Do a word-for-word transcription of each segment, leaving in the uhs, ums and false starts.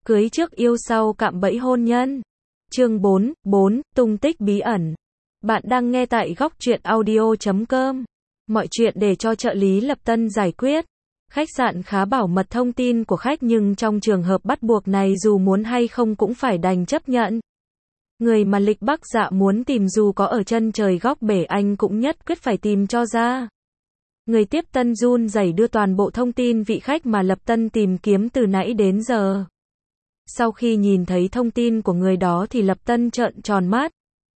Cưới trước yêu sau cạm bẫy hôn nhân. Chương bốn, bốn, tung tích bí ẩn. Bạn đang nghe tại góc truyện audio chấm com. Mọi chuyện để cho trợ lý Lập Tân giải quyết. Khách sạn khá bảo mật thông tin của khách nhưng trong trường hợp bắt buộc này dù muốn hay không cũng phải đành chấp nhận. Người mà Lịch Bắc Dạ muốn tìm dù có ở chân trời góc bể anh cũng nhất quyết phải tìm cho ra. Người tiếp tân run rẩy đưa toàn bộ thông tin vị khách mà Lập Tân tìm kiếm từ nãy đến giờ. Sau khi nhìn thấy thông tin của người đó thì Lập Tân trợn tròn mắt.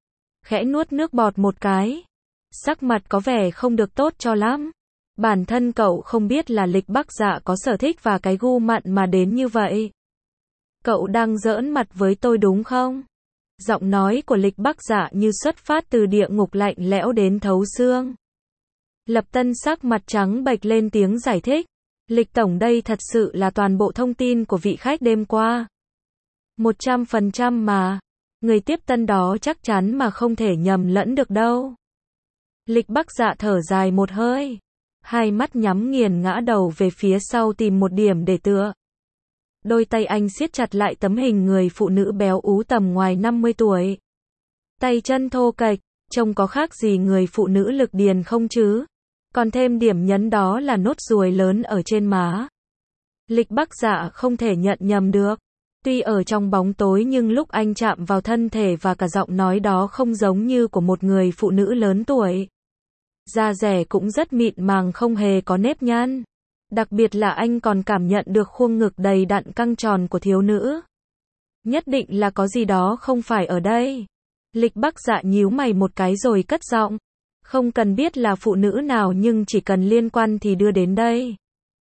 Khẽ nuốt nước bọt một cái. Sắc mặt có vẻ không được tốt cho lắm. Bản thân cậu không biết là Lịch Bắc Dạ có sở thích và cái gu mặn mà đến như vậy. Cậu đang giỡn mặt với tôi đúng không? Giọng nói của Lịch Bắc Dạ như xuất phát từ địa ngục lạnh lẽo đến thấu xương. Lập Tân sắc mặt trắng bệch lên tiếng giải thích. Lịch tổng đây thật sự là toàn bộ thông tin của vị khách đêm qua. Một trăm phần trăm mà. Người tiếp tân đó chắc chắn mà không thể nhầm lẫn được đâu. Lịch Bắc Dạ thở dài một hơi. Hai mắt nhắm nghiền ngã đầu về phía sau tìm một điểm để tựa. Đôi tay anh siết chặt lại tấm hình người phụ nữ béo ú tầm ngoài năm mươi tuổi. Tay chân thô kệch, trông có khác gì người phụ nữ lực điền không chứ? Còn thêm điểm nhấn đó là nốt ruồi lớn ở trên má. Lịch Bắc Dạ không thể nhận nhầm được. Tuy ở trong bóng tối nhưng lúc anh chạm vào thân thể và cả giọng nói đó không giống như của một người phụ nữ lớn tuổi. Da dẻ cũng rất mịn màng không hề có nếp nhăn. Đặc biệt là anh còn cảm nhận được khuôn ngực đầy đặn căng tròn của thiếu nữ. Nhất định là có gì đó không phải ở đây. Lịch Bắc Dạ nhíu mày một cái rồi cất giọng. Không cần biết là phụ nữ nào nhưng chỉ cần liên quan thì đưa đến đây.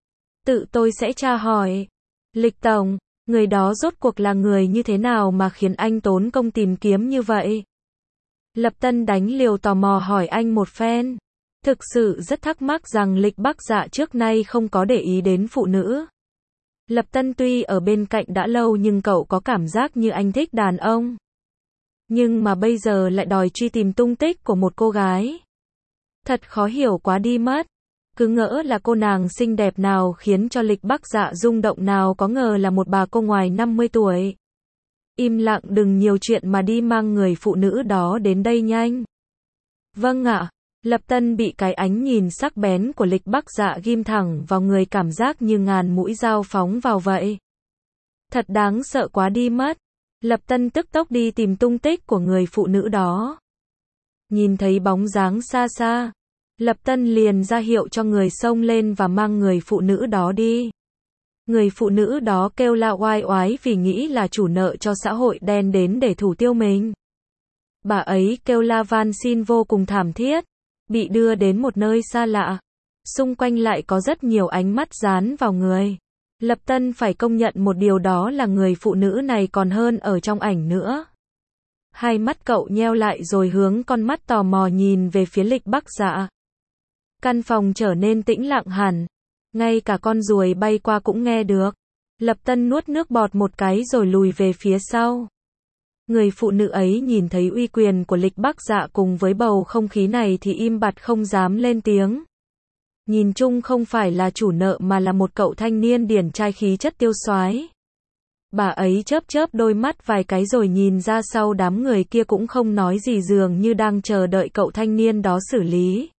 Tự tôi sẽ tra hỏi. Lịch tổng, người đó rốt cuộc là người như thế nào mà khiến anh tốn công tìm kiếm như vậy? Lập Tân đánh liều tò mò hỏi anh một phen. Thực sự rất thắc mắc rằng Lịch Bắc Dạ trước nay không có để ý đến phụ nữ. Lập Tân tuy ở bên cạnh đã lâu nhưng cậu có cảm giác như anh thích đàn ông. Nhưng mà bây giờ lại đòi truy tìm tung tích của một cô gái. Thật khó hiểu quá đi mất. Cứ ngỡ là cô nàng xinh đẹp nào khiến cho Lịch Bắc Dạ rung động nào có ngờ là một bà cô ngoài năm mươi tuổi. Im lặng đừng nhiều chuyện mà đi mang người phụ nữ đó đến đây nhanh. Vâng ạ. Lập Tân bị cái ánh nhìn sắc bén của Lịch Bắc Dạ ghim thẳng vào người cảm giác như ngàn mũi dao phóng vào vậy. Thật đáng sợ quá đi mất. Lập Tân tức tốc đi tìm tung tích của người phụ nữ đó. Nhìn thấy bóng dáng xa xa. Lập Tân liền ra hiệu cho người xông lên và mang người phụ nữ đó đi. Người phụ nữ đó kêu la oai oái vì nghĩ là chủ nợ cho xã hội đen đến để thủ tiêu mình. Bà ấy kêu la van xin vô cùng thảm thiết. Bị đưa đến một nơi xa lạ. Xung quanh lại có rất nhiều ánh mắt dán vào người. Lập Tân phải công nhận một điều đó là người phụ nữ này còn hơn ở trong ảnh nữa. Hai mắt cậu nheo lại rồi hướng con mắt tò mò nhìn về phía Lịch Bắc Dạ. Căn phòng trở nên tĩnh lặng hẳn. Ngay cả con ruồi bay qua cũng nghe được. Lập Tân nuốt nước bọt một cái rồi lùi về phía sau. Người phụ nữ ấy nhìn thấy uy quyền của Lịch Bắc Dạ cùng với bầu không khí này thì im bặt không dám lên tiếng. Nhìn chung không phải là chủ nợ mà là một cậu thanh niên điển trai khí chất tiêu soái. Bà ấy chớp chớp đôi mắt vài cái rồi nhìn ra sau đám người kia cũng không nói gì dường như đang chờ đợi cậu thanh niên đó xử lý.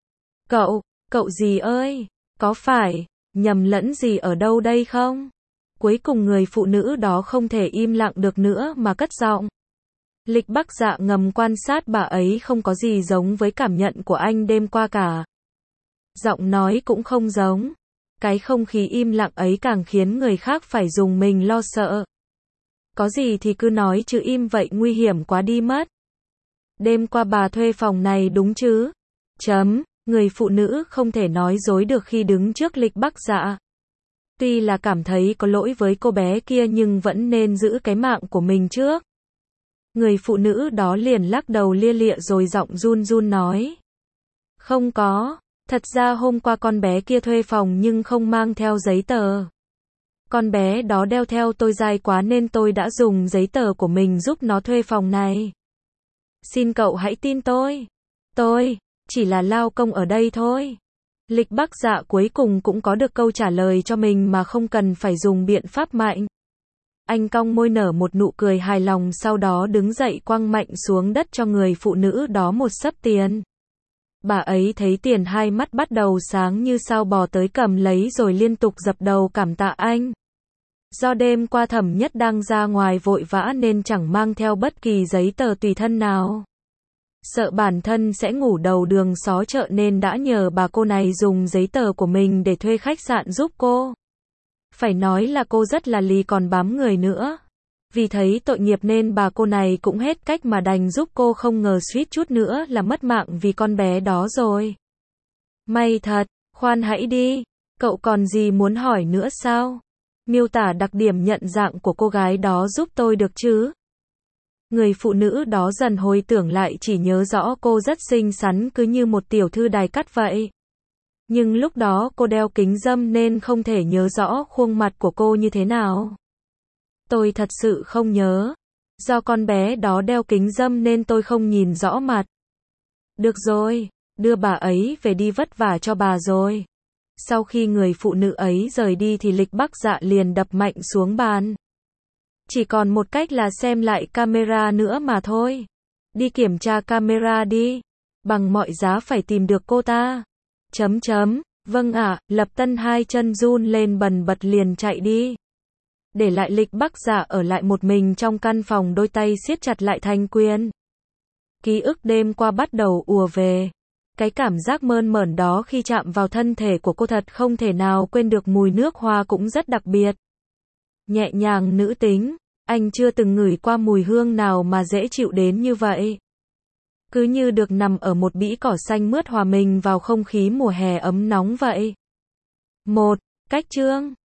Cậu, cậu gì ơi, có phải nhầm lẫn gì ở đâu đây không? Cuối cùng người phụ nữ đó không thể im lặng được nữa mà cất giọng. Lịch Bắc Dạ ngầm quan sát bà ấy không có gì giống với cảm nhận của anh đêm qua cả. Giọng nói cũng không giống. Cái không khí im lặng ấy càng khiến người khác phải dùng mình lo sợ. Có gì thì cứ nói chứ im vậy nguy hiểm quá đi mất. Đêm qua bà thuê phòng này đúng chứ? Chấm, người phụ nữ không thể nói dối được khi đứng trước Lịch Bắc Dạ. Tuy là cảm thấy có lỗi với cô bé kia nhưng vẫn nên giữ cái mạng của mình trước. Người phụ nữ đó liền lắc đầu lia lịa rồi giọng run run nói. Không có, thật ra hôm qua con bé kia thuê phòng nhưng không mang theo giấy tờ. Con bé đó đeo theo tôi dai quá nên tôi đã dùng giấy tờ của mình giúp nó thuê phòng này. Xin cậu hãy tin tôi. Tôi chỉ là lao công ở đây thôi. Lịch Bắc Dạ cuối cùng cũng có được câu trả lời cho mình mà không cần phải dùng biện pháp mạnh. Anh cong môi nở một nụ cười hài lòng sau đó đứng dậy quăng mạnh xuống đất cho người phụ nữ đó một xấp tiền. Bà ấy thấy tiền hai mắt bắt đầu sáng như sao bò tới cầm lấy rồi liên tục dập đầu cảm tạ anh. Do đêm qua Thẩm Nhất đang ra ngoài vội vã nên chẳng mang theo bất kỳ giấy tờ tùy thân nào. Sợ bản thân sẽ ngủ đầu đường xó chợ nên đã nhờ bà cô này dùng giấy tờ của mình để thuê khách sạn giúp cô. Phải nói là cô rất là lì còn bám người nữa. Vì thấy tội nghiệp nên bà cô này cũng hết cách mà đành giúp cô, không ngờ suýt chút nữa là mất mạng vì con bé đó rồi. May thật, khoan hãy đi, cậu còn gì muốn hỏi nữa sao? Miêu tả đặc điểm nhận dạng của cô gái đó giúp tôi được chứ? Người phụ nữ đó dần hồi tưởng lại, chỉ nhớ rõ cô rất xinh xắn cứ như một tiểu thư đài cát vậy. Nhưng lúc đó cô đeo kính râm nên không thể nhớ rõ khuôn mặt của cô như thế nào. Tôi thật sự không nhớ. Do con bé đó đeo kính râm nên tôi không nhìn rõ mặt. Được rồi, đưa bà ấy về đi, vất vả cho bà rồi. Sau khi người phụ nữ ấy rời đi thì Lịch Bắc Dạ liền đập mạnh xuống bàn. Chỉ còn một cách là xem lại camera nữa mà thôi. Đi kiểm tra camera đi. Bằng mọi giá phải tìm được cô ta. Chấm chấm. Vâng ạ, Lập Tân hai chân run lên bần bật liền chạy đi. Để lại Lịch Bắc Dạ ở lại một mình trong căn phòng, đôi tay siết chặt lại thành quyền. Ký ức đêm qua bắt đầu ùa về. Cái cảm giác mơn mởn đó khi chạm vào thân thể của cô thật không thể nào quên được, mùi nước hoa cũng rất đặc biệt. Nhẹ nhàng nữ tính, anh chưa từng ngửi qua mùi hương nào mà dễ chịu đến như vậy. Cứ như được nằm ở một bãi cỏ xanh mướt hòa mình vào không khí mùa hè ấm nóng vậy. Một, cách chương